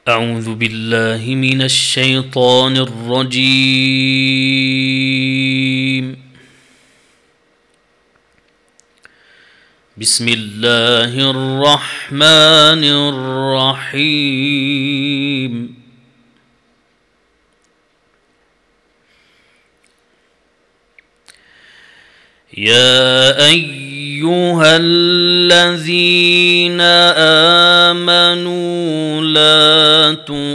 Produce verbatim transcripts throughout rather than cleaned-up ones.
أعوذ بالله من الشيطان الرجيم. بسم الله الرحمن الرحيم. يا أيها الذين آمنوا لا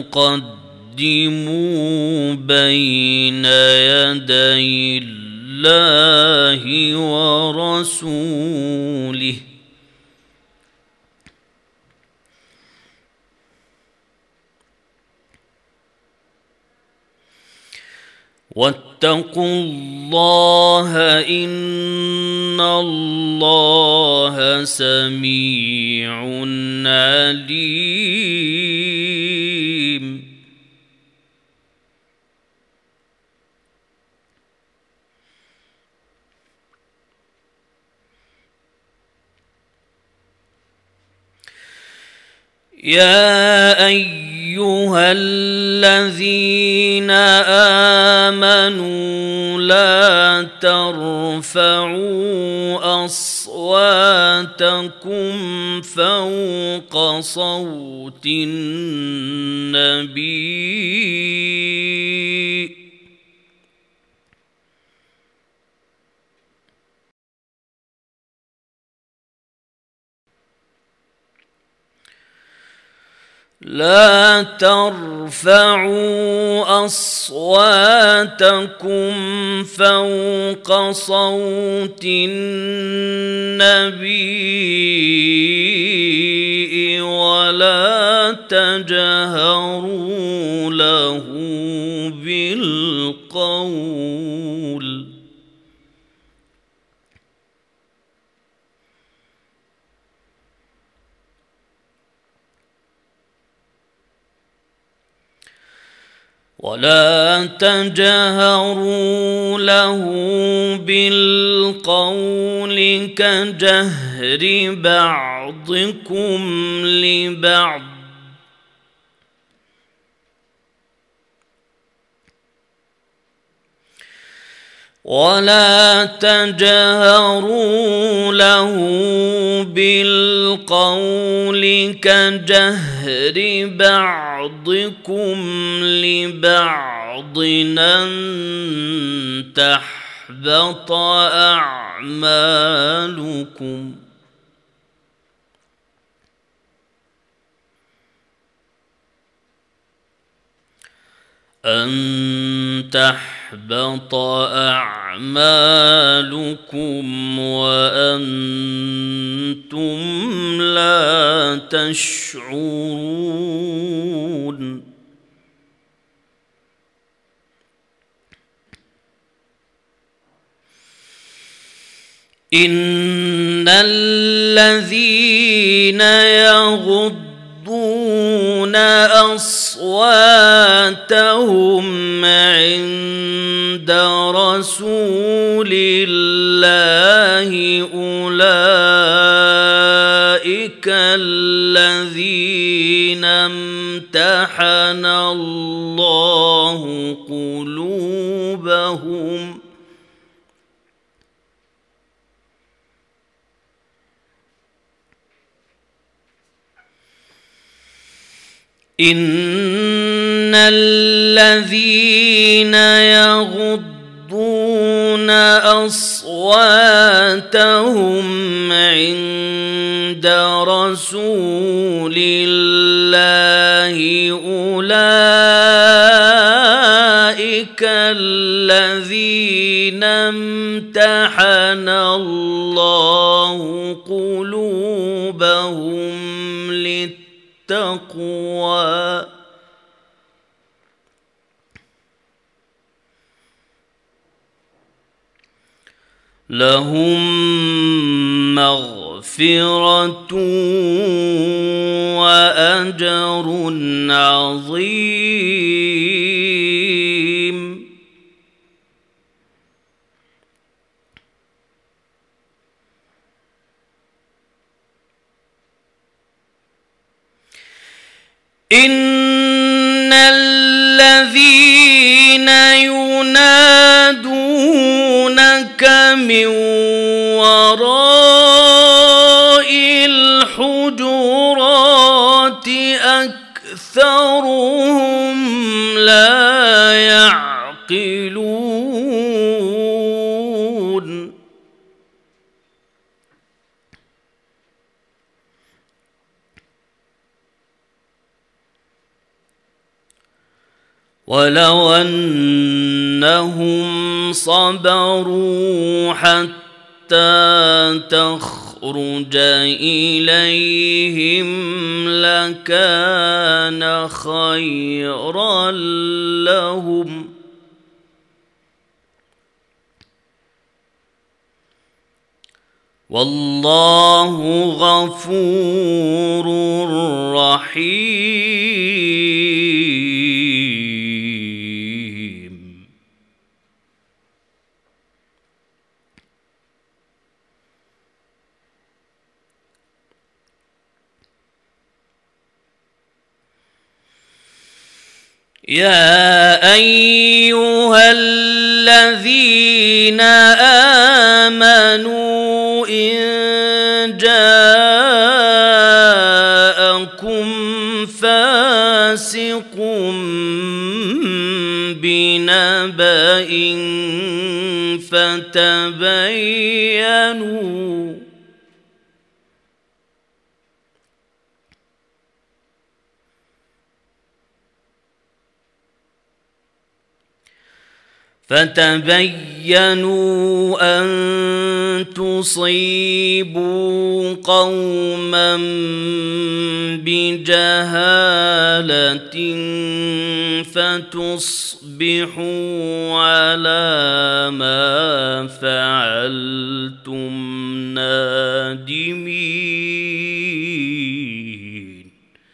تقدموا بين يدي الله ورسوله واتقوا الله إن الله سميع عليم. يا أيها الذين آمنوا لا ترفعوا أصواتكم فوق صوت النبي لا ترفعوا أصواتكم فوق صوت النبي ولا تجهروا له بالقول ولا تجهروا له بالقول كجهر بعضكم لبعض ولا تجهروا له بالقول كجهر بعضكم لبعض أن تحبط أعمالكم أن تحبط أعمالكم وأنتم لا تشعرون. إن الذين يغضون أصواتهم عند رسول الله أولئك الذين امتحن الله قلوبهم إن الذين يغضون أصواتهم عند رسول الله أولئك الذين امتحن الله قلوبهم للتقوى لهم مغفرة وأجر عظيم. إن الذين ينادونك من وراء الحجرات أكثرهم لا يعقلون ولو أنهم صبروا حتى تخرج إليهم لكان خيرا لهم والله غفور رحيم. يا أيها الذين آمنوا إن جاءكم فاسق بنبأ فتبينوا فتبينوا أن تصيبوا قوما بجهالة فتصبحوا على ما فعلتم نادمين.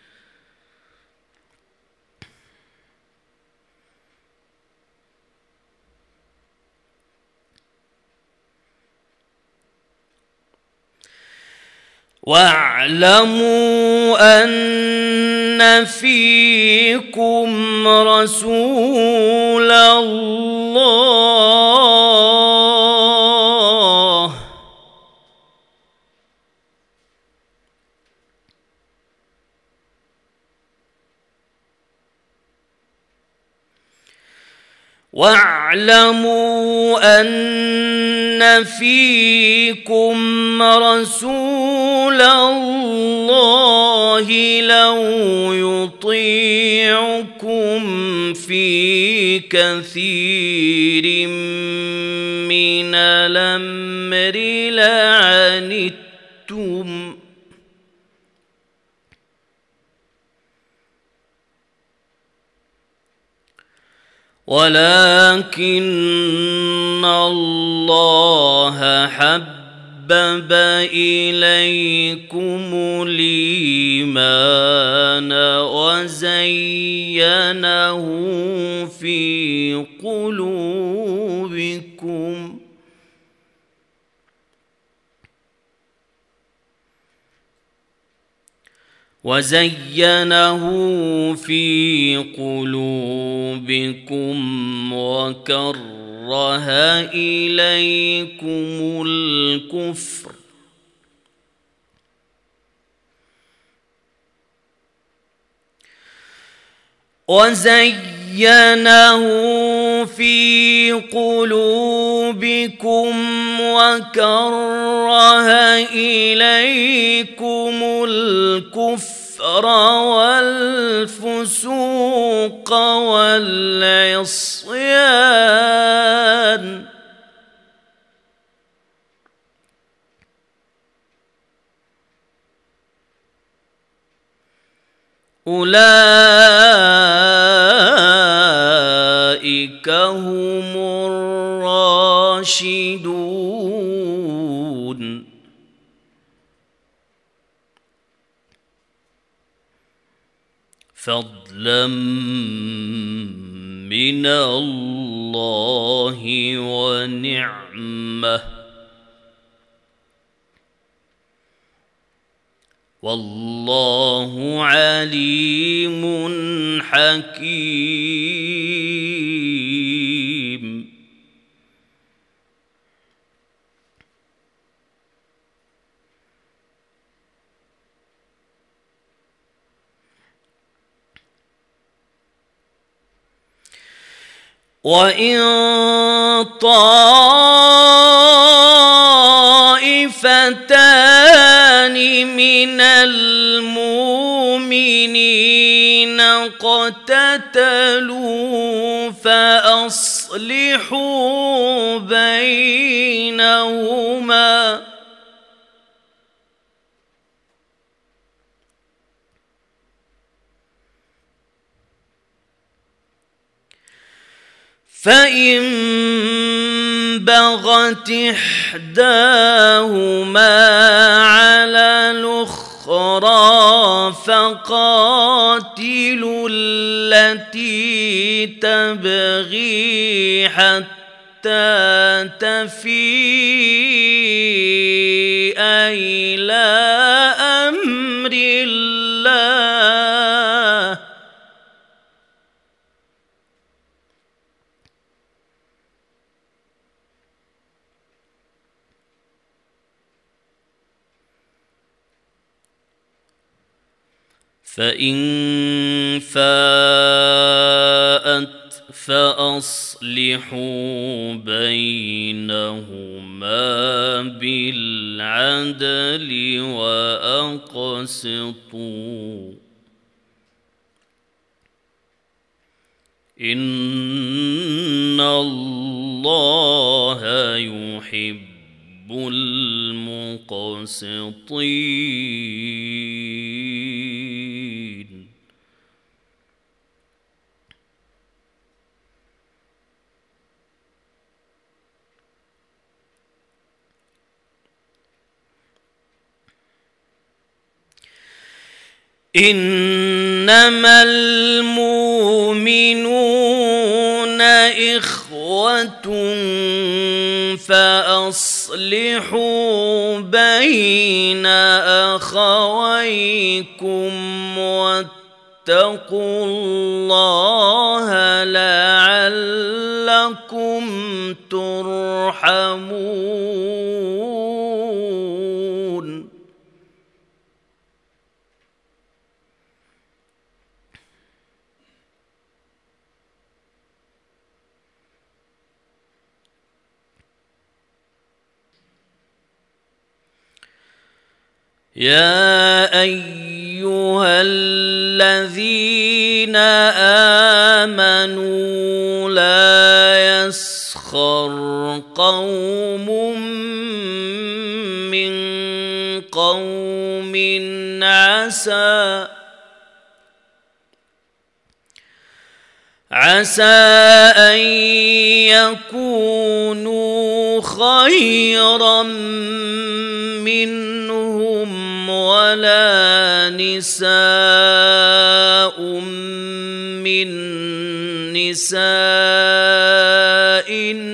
واعلموا أن فيكم رسول الله واعلموا أن فيكم رسول الله لو يطيعكم في كثير من الأمر لعنتم ولكن الله حبب إليكم الإيمان وزينه في قلوبكم وزينه في قلوبكم وكره إليكم الكفر وزينه في قلوبكم وكره إليكم الكفر والفسوق والعصيان أولئك هم الراشدون فضلا من الله ونعمة والله عليم حكيم. وإن طائفتان من المؤمنين اقتتلوا فأصلحوا بينهما فإن بغت إحداهما على الأخرى فقاتلوا التي تبغي حتى تفيء إلى أمر الله فإن فاءت فأصلحوا بينهما بالعدل وأقسطوا إن الله يحب المقسطين. إنما المؤمنون إخوة فأصلحوا بين أخويكم واتقوا الله لعلكم ترحمون. يا أيها الذين آمنوا لا يسخر قوم من قوم عسى عسى أن يكونوا خيرا منهم ولا نساء من نساء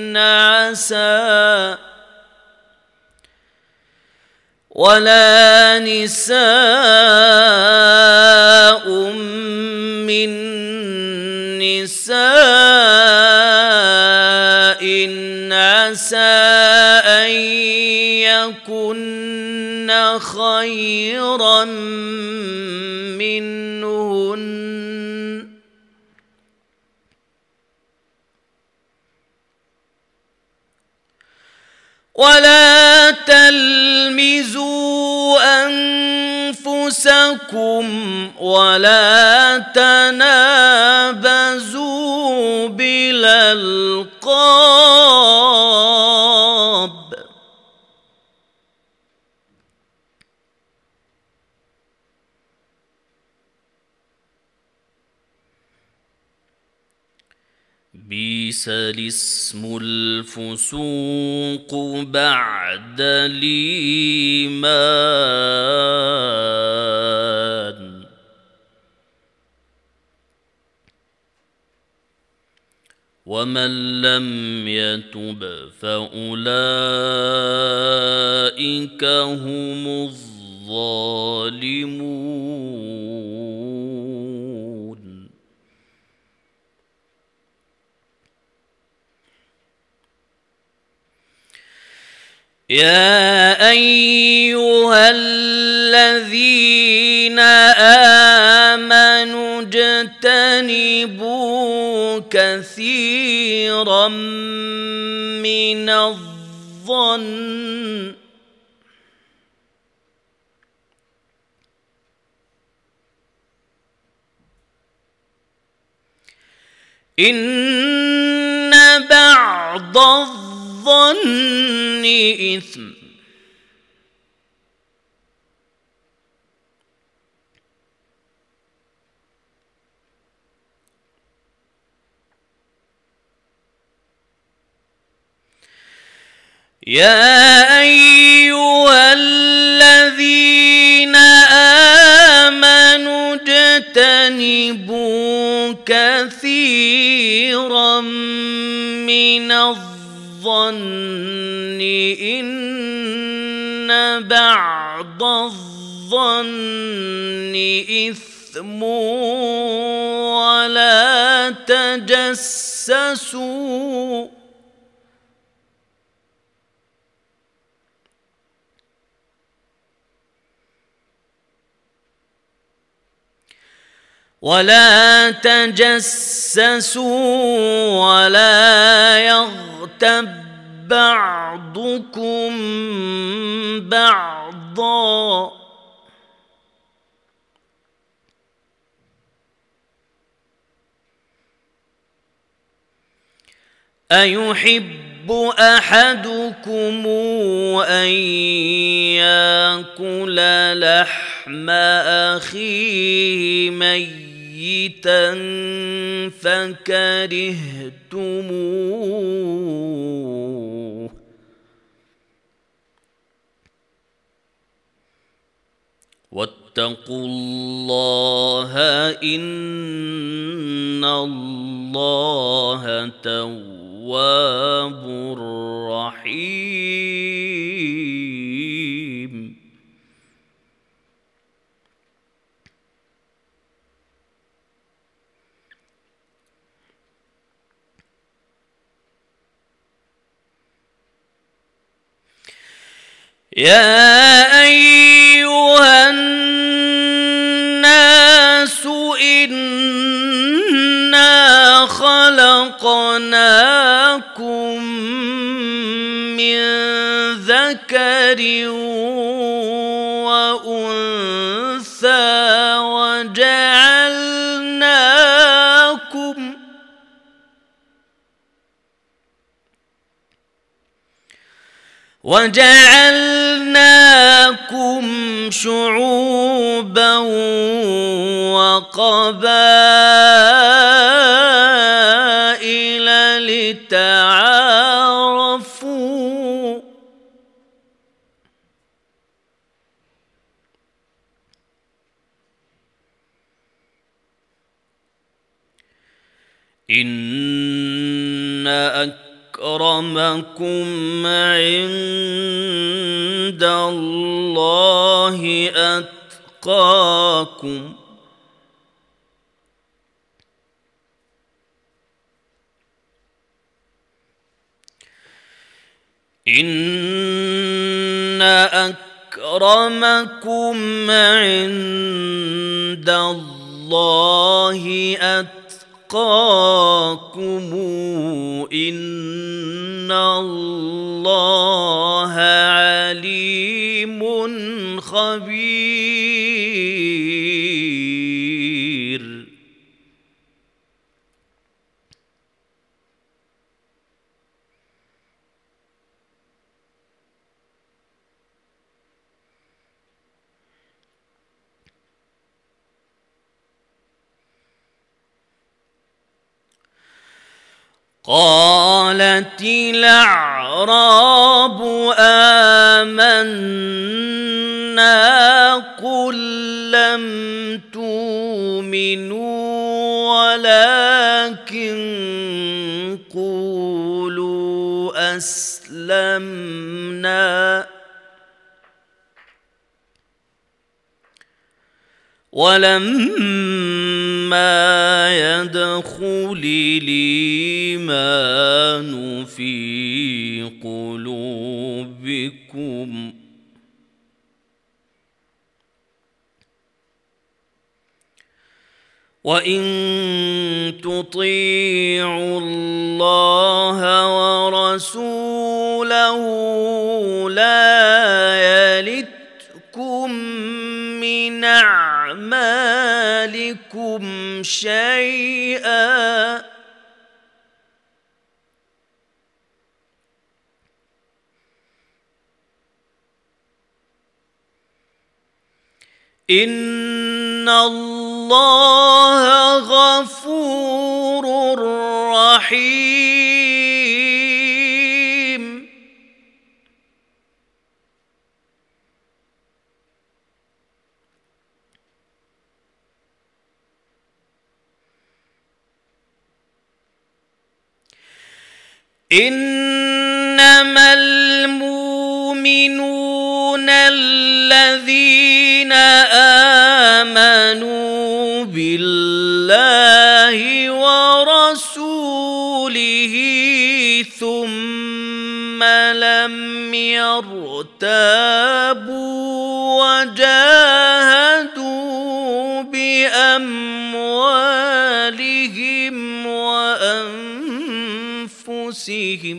عسى ولا نساء من نساء عسى أن يكن خيرا منهن ولا تلمزوا أنفسكم ولا تنابزوا بالألقاب بئس الاسم الفسوق بعد الإيمان ومن لم يتب فأولئك هم الظالمون. يا أيها الذين آمنوا اجتنبوا كثيرا من الظن إن بعض الظن إثم يا أيها الذين آمنوا اجتنبوا كثيرا من الظن إن بعض الظن إثم ولا تجسسوا ولا تجسسوا ولا يغتب بعضكم بعضا أيحب أحدكم أن يأكل لحم أخيه ميتا فكرهتموه واتقوا الله إن الله تواب رحيم يا أيها الناس إنا خلقناكم من ذكر وأنثى وجعلناكم وجعلناكم شعوبا وقبائل لتعارفوا إن أكرمكم عند الله أتقاكم إن أكرمكم عند الله أتقاكم إن الله عليم خبير قالت الأعراب آمنا قل لم تؤمنوا ولكن قولوا أسلمنا ولما يدخل الإيمان الإيمان في قلوبكم وإن تطيعوا الله ورسوله لا يلتكم من أعمالكم شيئا إن الله غفور رحيم إنما المؤمنون الذين آمنوا بالله ورسوله ثم لم يرتابوا وجاهدوا بأموالهم وأنفسهم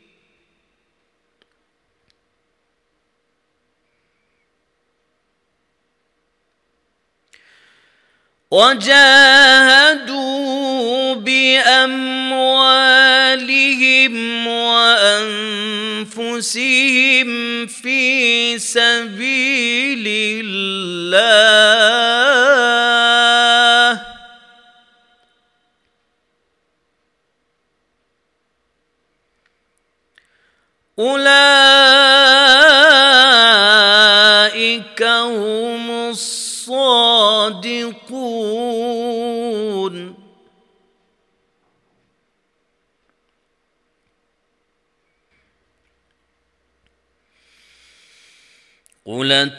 وجاهدوا بأموالهم وأنفسهم في سبيل الله أولئك هم الصادقون قل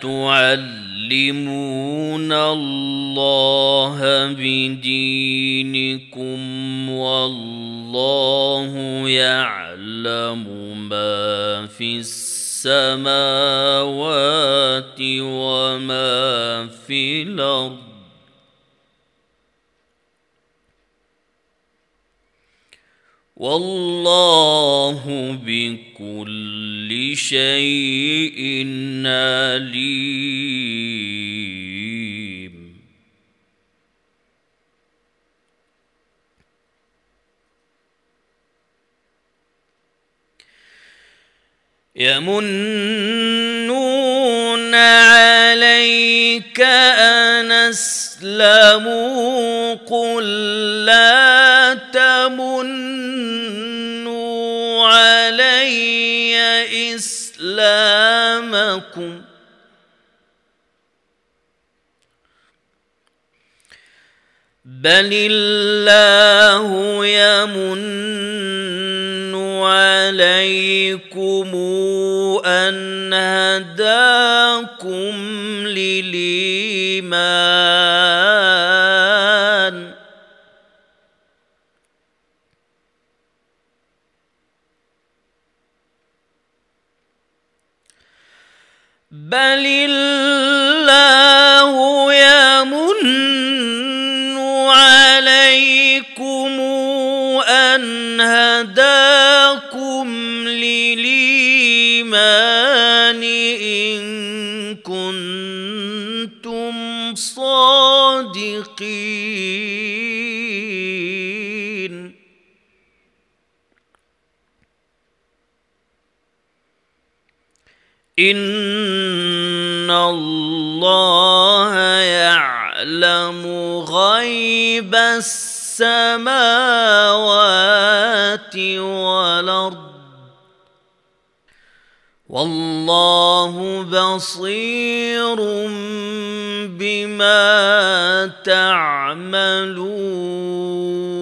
تعلمون الله بدينكم والله يعلم ما في السماوات وما في الأرض والله بكل شيء عليم يمنون عليك أن أسلموا قل لا تمنوا علي إسلامكم بل الله يمن عليكم أن هداكم للإيمان بل الله يمن عليكم أن هداكم للإيمان إن كنتم صادقين إن الله يعلم غيب السماوات والأرض والله بصير بما تعملون